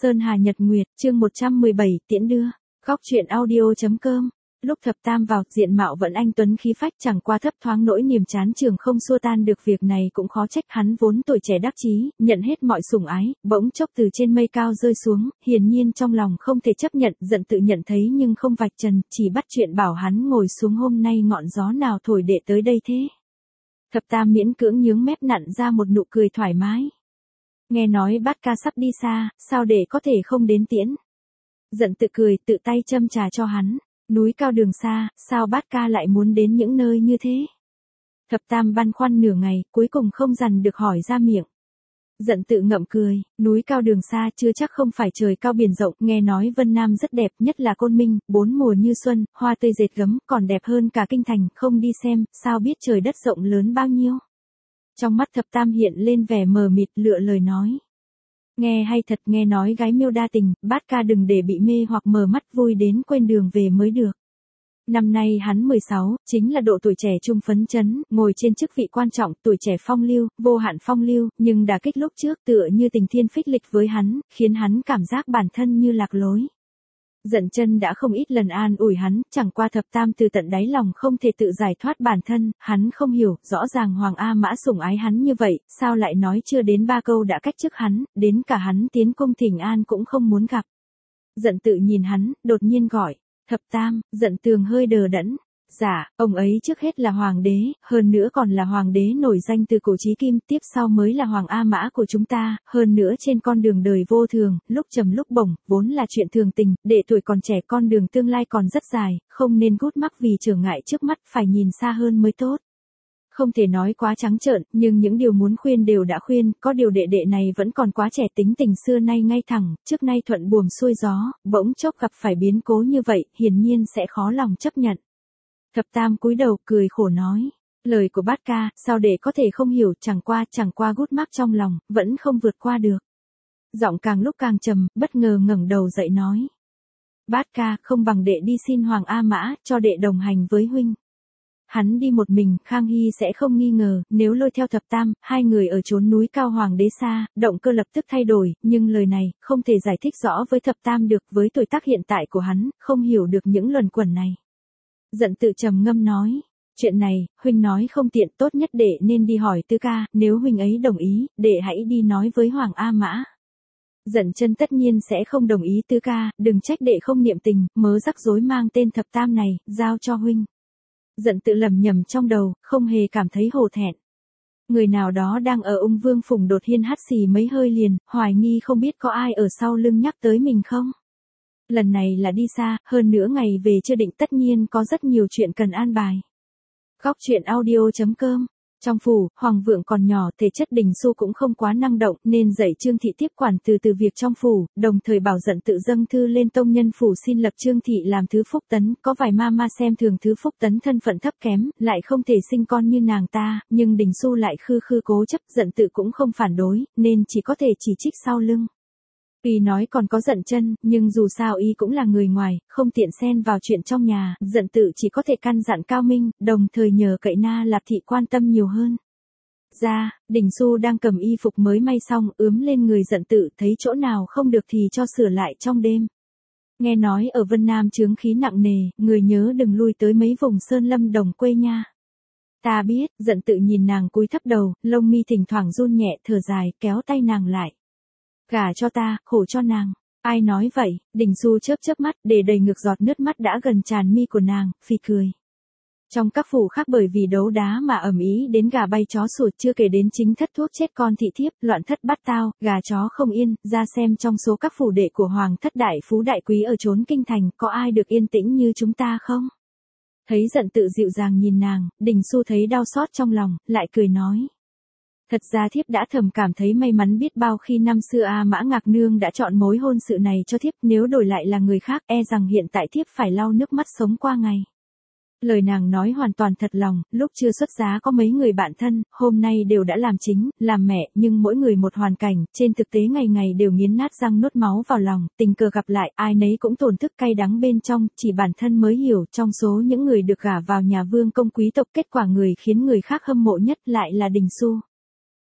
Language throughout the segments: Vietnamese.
Sơn Hà Nhật Nguyệt, chương 117, tiễn đưa. Góc truyện audio.com. Lúc Thập Tam vào, diện mạo vẫn anh tuấn khí phách, chẳng qua thấp thoáng nỗi niềm chán trường không xua tan được. Việc này cũng khó trách, hắn vốn tuổi trẻ đắc chí, nhận hết mọi sủng ái, bỗng chốc từ trên mây cao rơi xuống, hiển nhiên trong lòng không thể chấp nhận, giận tự nhận thấy nhưng không vạch trần, chỉ bắt chuyện bảo hắn ngồi xuống. Hôm nay ngọn gió nào thổi đệ tới đây thế? Thập Tam miễn cưỡng nhướng mép nặn ra một nụ cười thoải mái. Nghe nói Bát ca sắp đi xa, sao đệ có thể không đến tiễn? Giận tự cười, tự tay châm trà cho hắn. Núi cao đường xa, sao Bát ca lại muốn đến những nơi như thế? Thập Tam băn khoăn nửa ngày, cuối cùng không dằn được hỏi ra miệng. Giận tự ngậm cười, núi cao đường xa chưa chắc không phải trời cao biển rộng, nghe nói Vân Nam rất đẹp, nhất là Côn Minh, 4 mùa như xuân, hoa tươi dệt gấm, còn đẹp hơn cả kinh thành, không đi xem, sao biết trời đất rộng lớn bao nhiêu? Trong mắt Thập Tam hiện lên vẻ mờ mịt, lựa lời nói. Nghe hay thật, nghe nói gái miêu đa tình, Bát ca đừng để bị mê hoặc mờ mắt, vui đến quên đường về mới được. Năm nay hắn 16, chính là độ tuổi trẻ trung phấn chấn, ngồi trên chức vị quan trọng, tuổi trẻ phong lưu, vô hạn phong lưu, nhưng đả kích lúc trước tựa như tình thiên phích lịch với hắn, khiến hắn cảm giác bản thân như lạc lối. Giận chân đã không ít lần an ủi hắn, chẳng qua Thập Tam từ tận đáy lòng không thể tự giải thoát bản thân, hắn không hiểu, rõ ràng Hoàng A Mã sủng ái hắn như vậy, sao lại nói chưa đến 3 câu đã cách chức hắn, đến cả hắn tiến cung thỉnh an cũng không muốn gặp. Giận tự nhìn hắn, đột nhiên gọi, Thập Tam. Giận tường hơi đờ đẫn. Dạ, ông ấy trước hết là hoàng đế, hơn nữa còn là hoàng đế nổi danh từ cổ chí kim, tiếp sau mới là Hoàng A Mã của chúng ta, hơn nữa trên con đường đời vô thường, lúc trầm lúc bổng, vốn là chuyện thường tình, đệ tuổi còn trẻ, con đường tương lai còn rất dài, không nên gút mắc vì trở ngại trước mắt, phải nhìn xa hơn mới tốt. Không thể nói quá trắng trợn, nhưng những điều muốn khuyên đều đã khuyên, có điều đệ đệ này vẫn còn quá trẻ, tính tình xưa nay ngay thẳng, trước nay thuận buồm xuôi gió, bỗng chốc gặp phải biến cố như vậy, hiển nhiên sẽ khó lòng chấp nhận. Thập Tam cúi đầu, cười khổ nói, lời của Bát ca, sao đệ có thể không hiểu, chẳng qua gút mắc trong lòng, vẫn không vượt qua được. Giọng càng lúc càng trầm, bất ngờ ngẩng đầu dậy nói, Bát ca, không bằng đệ đi xin Hoàng A Mã, cho đệ đồng hành với huynh. Hắn đi một mình, Khang Hy sẽ không nghi ngờ, nếu lôi theo Thập Tam, hai người ở chốn núi cao hoàng đế xa, động cơ lập tức thay đổi, nhưng lời này, không thể giải thích rõ với Thập Tam được, với tuổi tác hiện tại của hắn, không hiểu được những luẩn quẩn này. Giận tự trầm ngâm nói, chuyện này, huynh nói không tiện, tốt nhất đệ nên đi hỏi Tư ca, nếu huynh ấy đồng ý, đệ hãy đi nói với Hoàng A Mã. Giận chân tất nhiên sẽ không đồng ý. Tư ca, đừng trách đệ không niệm tình, mớ rắc rối mang tên Thập Tam này, giao cho huynh. Giận tự lầm nhầm trong đầu, không hề cảm thấy hổ thẹn. Người nào đó đang ở Ung Vương Phùng đột nhiên hắt xì mấy hơi liền, hoài nghi không biết có ai ở sau lưng nhắc tới mình không. Lần này là đi xa, hơn nữa ngày về chưa định, tất nhiên có rất nhiều chuyện cần an bài. Góc truyện audio.com. Trong phủ, Hoàng vượng còn nhỏ, thể chất Đình Xu cũng không quá năng động, nên dạy Trương thị tiếp quản từ việc trong phủ, đồng thời bảo Giận tự dâng thư lên tông nhân phủ xin lập Trương thị làm thứ phúc tấn, có vài ma xem thường thứ phúc tấn thân phận thấp kém, lại không thể sinh con như nàng ta, nhưng Đình Xu lại khư cố chấp, Giận tự cũng không phản đối, nên chỉ có thể chỉ trích sau lưng. Y nói còn có Giận chân, nhưng dù sao y cũng là người ngoài, không tiện xen vào chuyện trong nhà, Giận tự chỉ có thể căn dặn Cao Minh, đồng thời nhờ cậy Na Lạp thị quan tâm nhiều hơn. Đình Xu đang cầm y phục mới may xong, ướm lên người Giận tự, thấy chỗ nào không được thì cho sửa lại trong đêm. Nghe nói ở Vân Nam chướng khí nặng nề, người nhớ đừng lui tới mấy vùng sơn lâm đồng quê nha. Ta biết. Giận tự nhìn nàng cúi thấp đầu, lông mi thỉnh thoảng run nhẹ, thở dài, kéo tay nàng lại. Gả cho ta, khổ cho nàng. Ai nói vậy? Đình Xu chớp mắt, để đầy ngược giọt nước mắt đã gần tràn mi của nàng, phì cười. Trong các phủ khác bởi vì đấu đá mà ầm ĩ đến gà bay chó sủa, chưa kể đến chính thất thuốc chết con thị thiếp, loạn thất bát tao, gà chó không yên, ra xem trong số các phủ đệ của Hoàng thất đại phú đại quý ở chốn kinh thành, có ai được yên tĩnh như chúng ta không? Thấy Giận tự dịu dàng nhìn nàng, Đình Xu thấy đau xót trong lòng, lại cười nói. Thật ra thiếp đã thầm cảm thấy may mắn biết bao khi năm xưa A Mã Ngạc Nương đã chọn mối hôn sự này cho thiếp, nếu đổi lại là người khác, e rằng hiện tại thiếp phải lau nước mắt sống qua ngày. Lời nàng nói hoàn toàn thật lòng, lúc chưa xuất giá có mấy người bạn thân, hôm nay đều đã làm chính, làm mẹ, nhưng mỗi người một hoàn cảnh, trên thực tế ngày ngày đều nghiến nát răng nuốt máu vào lòng, tình cờ gặp lại, ai nấy cũng tổn thức cay đắng bên trong, chỉ bản thân mới hiểu, trong số những người được gả vào nhà vương công quý tộc, kết quả người khiến người khác hâm mộ nhất lại là Đình Xu.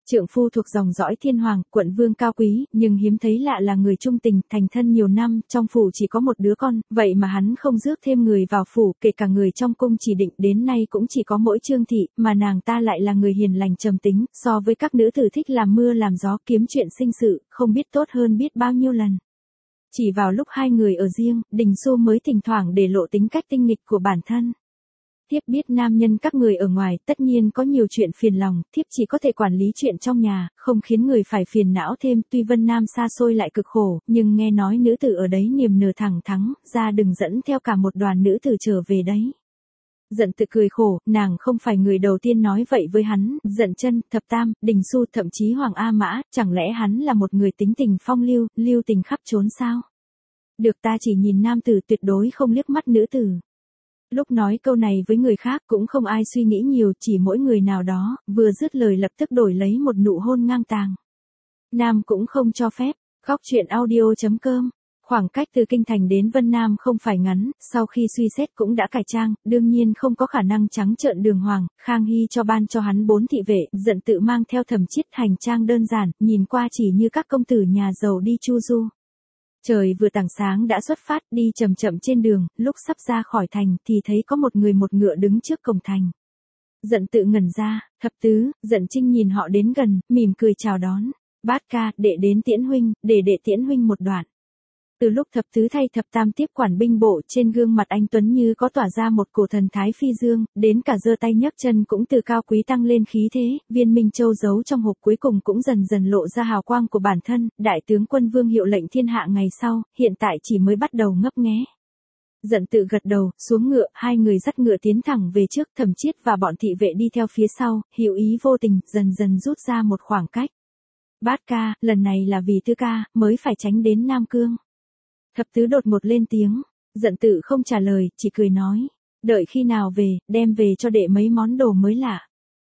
Trượng phu thuộc dòng dõi thiên hoàng, quận vương cao quý, nhưng hiếm thấy lạ là người trung tình, thành thân nhiều năm, trong phủ chỉ có một đứa con, vậy mà hắn không rước thêm người vào phủ, kể cả người trong cung chỉ định đến nay cũng chỉ có mỗi Trương thị, mà nàng ta lại là người hiền lành trầm tính, so với các nữ tử thích làm mưa làm gió kiếm chuyện sinh sự, không biết tốt hơn biết bao nhiêu lần. Chỉ vào lúc hai người ở riêng, Đình Xu mới thỉnh thoảng để lộ tính cách tinh nghịch của bản thân. Thiếp biết nam nhân các người ở ngoài tất nhiên có nhiều chuyện phiền lòng, thiếp chỉ có thể quản lý chuyện trong nhà, không khiến người phải phiền não thêm, tuy Vân Nam xa xôi lại cực khổ, nhưng nghe nói nữ tử ở đấy niềm nở thẳng thắng, ra đừng dẫn theo cả một đoàn nữ tử trở về đấy. Giận tự cười khổ, nàng không phải người đầu tiên nói vậy với hắn, Giận Chân, Thập Tam, Đình Xu, thậm chí Hoàng A Mã, chẳng lẽ hắn là một người tính tình phong lưu, lưu tình khắp trốn sao? Được, ta chỉ nhìn nam tử, tuyệt đối không liếc mắt nữ tử. Lúc nói câu này với người khác cũng không ai suy nghĩ nhiều, chỉ mỗi người nào đó, vừa dứt lời lập tức đổi lấy một nụ hôn ngang tàng. Nam cũng không cho phép. Góc truyện audio.com. Khoảng cách từ Kinh Thành đến Vân Nam không phải ngắn, sau khi suy xét cũng đã cải trang, đương nhiên không có khả năng trắng trợn đường hoàng, Khang Hy ban cho hắn 4 thị vệ, Giận tự mang theo Thẩm Chiết, hành trang đơn giản, nhìn qua chỉ như các công tử nhà giàu đi chu du. Trời vừa tảng sáng đã xuất phát, đi chậm chậm trên đường, lúc sắp ra khỏi thành thì thấy có một người một ngựa đứng trước cổng thành. Giận tự ngẩn ra, Thập tứ, Giận Trinh nhìn họ đến gần, mỉm cười chào đón. Bát ca, đệ đến tiễn huynh, để đệ tiễn huynh một đoạn. Từ lúc Thập tứ thay Thập tam tiếp quản binh bộ, trên gương mặt anh tuấn như có tỏa ra một cổ thần thái phi dương, đến cả giơ tay nhấc chân cũng từ cao quý tăng lên khí thế, viên minh châu giấu trong hộp cuối cùng cũng dần dần lộ ra hào quang của bản thân, đại tướng quân vương hiệu lệnh thiên hạ ngày sau, hiện tại chỉ mới bắt đầu ngấp nghé. Giận tự gật đầu, xuống ngựa, hai người dắt ngựa tiến thẳng về trước, Thẩm Chiết và bọn thị vệ đi theo phía sau, hữu ý vô tình, dần dần rút ra một khoảng cách. Bát ca, lần này là vì Tư ca, mới phải tránh đến Nam Cương. Thập tứ đột ngột lên tiếng, Giận tự không trả lời, chỉ cười nói, đợi khi nào về, đem về cho đệ mấy món đồ mới lạ.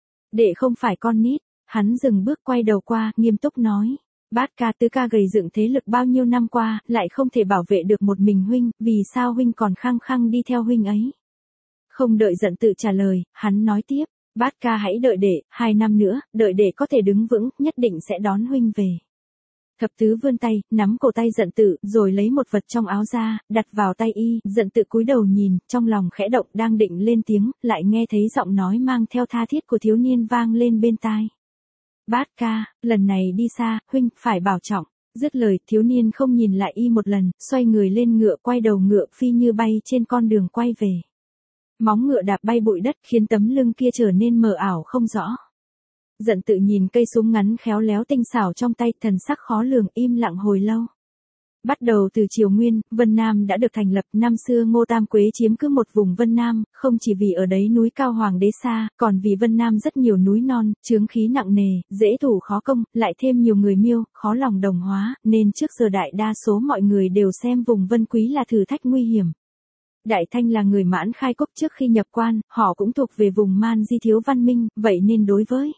Đệ không phải con nít, hắn dừng bước quay đầu qua, nghiêm túc nói, Bát ca, Tứ ca gầy dựng thế lực bao nhiêu năm qua, lại không thể bảo vệ được một mình huynh, vì sao huynh còn khăng khăng đi theo huynh ấy? Không đợi Giận tự trả lời, hắn nói tiếp, Bát ca hãy đợi đệ, 2 năm nữa, đợi đệ có thể đứng vững, nhất định sẽ đón huynh về. Thập tứ vươn tay, nắm cổ tay Giận tự, rồi lấy một vật trong áo ra, đặt vào tay y, Giận tự cúi đầu nhìn, trong lòng khẽ động, đang định lên tiếng, lại nghe thấy giọng nói mang theo tha thiết của thiếu niên vang lên bên tai. Bát ca, lần này đi xa, huynh, phải bảo trọng. Dứt lời, thiếu niên không nhìn lại y một lần, xoay người lên ngựa, quay đầu ngựa phi như bay trên con đường quay về. Móng ngựa đạp bay bụi đất khiến tấm lưng kia trở nên mờ ảo không rõ. Giận tự nhìn cây súng ngắn khéo léo tinh xảo trong tay, thần sắc khó lường, im lặng hồi lâu. Bắt đầu từ Triều Nguyên, Vân Nam đã được thành lập, năm xưa Ngô Tam Quế chiếm cứ một vùng Vân Nam, không chỉ vì ở đấy núi cao hoàng đế xa, còn vì Vân Nam rất nhiều núi non, chướng khí nặng nề, dễ thủ khó công, lại thêm nhiều người Miêu, khó lòng đồng hóa, nên trước giờ đại đa số mọi người đều xem vùng Vân Quý là thử thách nguy hiểm. Đại Thanh là người Mãn Khai Cốc, trước khi nhập quan, họ cũng thuộc về vùng Man Di thiếu văn minh, vậy nên đối với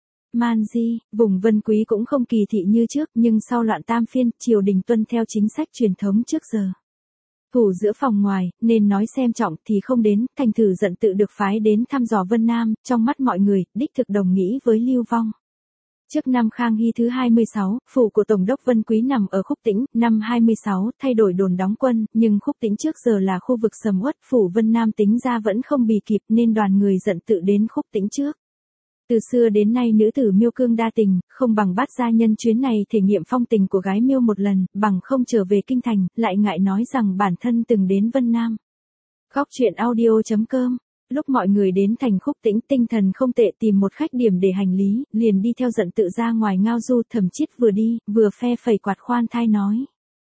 Man Di, vùng Vân Quý cũng không kỳ thị như trước, nhưng sau loạn Tam Phiên, triều đình tuân theo chính sách truyền thống trước giờ. Thủ giữa phòng ngoài, nên nói xem trọng thì không đến, thành thử Giận tự được phái đến thăm dò Vân Nam, trong mắt mọi người, đích thực đồng nghĩ với Lưu Vong. Trước năm Khang Hy thứ 26, phủ của Tổng đốc Vân Quý nằm ở Khúc Tĩnh, năm 26, thay đổi đồn đóng quân, nhưng Khúc Tĩnh trước giờ là khu vực sầm uất, phủ Vân Nam tính ra vẫn không bì kịp nên đoàn người Giận tự đến Khúc Tĩnh trước. Từ xưa đến nay nữ tử Miêu cương đa tình, không bằng Bát gia nhân chuyến này thể nghiệm phong tình của gái Miêu một lần, bằng không trở về kinh thành, lại ngại nói rằng bản thân từng đến Vân Nam. Góc truyện audio.com. Lúc mọi người đến thành Khúc Tĩnh, tinh thần không tệ, tìm một khách điểm để hành lý, liền đi theo Giận tự ra ngoài ngao du. Thẩm Chiết vừa đi, vừa phe phẩy quạt khoan thai nói.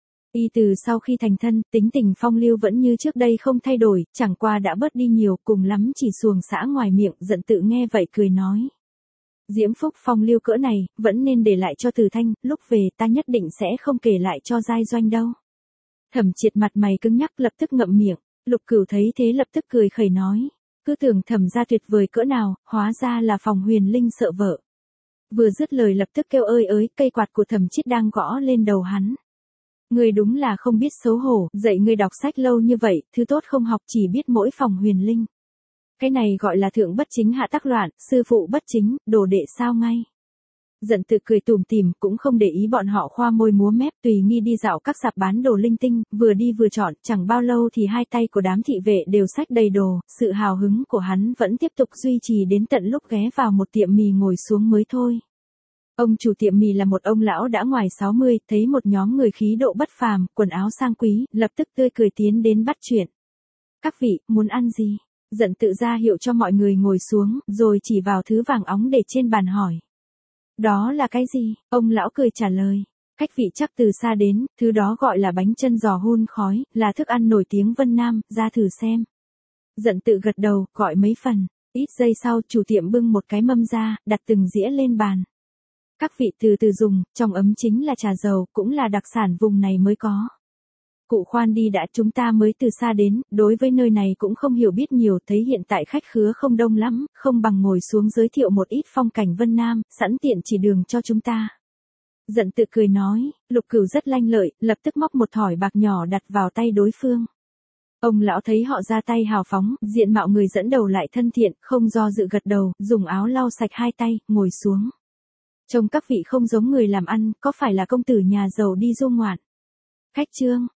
Y từ sau khi thành thân, tính tình phong lưu vẫn như trước đây không thay đổi, chẳng qua đã bớt đi nhiều, cùng lắm chỉ xuồng xã ngoài miệng. Giận tự nghe vậy cười nói. Diễm phúc phong lưu cỡ này, vẫn nên để lại cho Từ Thanh, lúc về ta nhất định sẽ không kể lại cho giai doanh đâu. Thẩm Chiết mặt mày cứng nhắc, lập tức ngậm miệng. Lục Cửu thấy thế lập tức cười khẩy nói. Cứ tưởng Thẩm gia tuyệt vời cỡ nào, hóa ra là Phòng Huyền Linh sợ vợ. Vừa dứt lời lập tức kêu ơi ới, cây quạt của Thẩm Chiết đang gõ lên đầu hắn. Ngươi đúng là không biết xấu hổ, dạy ngươi đọc sách lâu như vậy, thứ tốt không học, chỉ biết mỗi Phòng Huyền Linh. Cái này gọi là thượng bất chính hạ tắc loạn, sư phụ bất chính, đồ đệ sao ngay. Dận Tự cười tủm tỉm, cũng không để ý bọn họ khoa môi múa mép, tùy nghi đi dạo các sạp bán đồ linh tinh, vừa đi vừa chọn, chẳng bao lâu thì hai tay của đám thị vệ đều xách đầy đồ, sự hào hứng của hắn vẫn tiếp tục duy trì đến tận lúc ghé vào một tiệm mì ngồi xuống mới thôi. Ông chủ tiệm mì là một ông lão đã ngoài 60, thấy một nhóm người khí độ bất phàm, quần áo sang quý, lập tức tươi cười tiến đến bắt chuyện. Các vị, muốn ăn gì? Dận Tự ra hiệu cho mọi người ngồi xuống, rồi chỉ vào thứ vàng óng để trên bàn hỏi. Đó là cái gì? Ông lão cười trả lời. Khách vị chắc từ xa đến, thứ đó gọi là bánh chân giò hun khói, là thức ăn nổi tiếng Vân Nam, ra thử xem. Dận Tự gật đầu, gọi mấy phần. Ít giây sau, chủ tiệm bưng một cái mâm ra, đặt từng dĩa lên bàn. Các vị từ từ dùng, trong ấm chính là trà dầu, cũng là đặc sản vùng này mới có. Cụ khoan đi đã, chúng ta mới từ xa đến, đối với nơi này cũng không hiểu biết nhiều, thấy hiện tại khách khứa không đông lắm, không bằng ngồi xuống giới thiệu một ít phong cảnh Vân Nam, sẵn tiện chỉ đường cho chúng ta. Dận Tự cười nói, Lục Cửu rất lanh lợi, lập tức móc một thỏi bạc nhỏ đặt vào tay đối phương. Ông lão thấy họ ra tay hào phóng, diện mạo người dẫn đầu lại thân thiện, không do dự gật đầu, dùng áo lau sạch hai tay, ngồi xuống. Trông các vị không giống người làm ăn, có phải là công tử nhà giàu đi du ngoạn? Khách trương,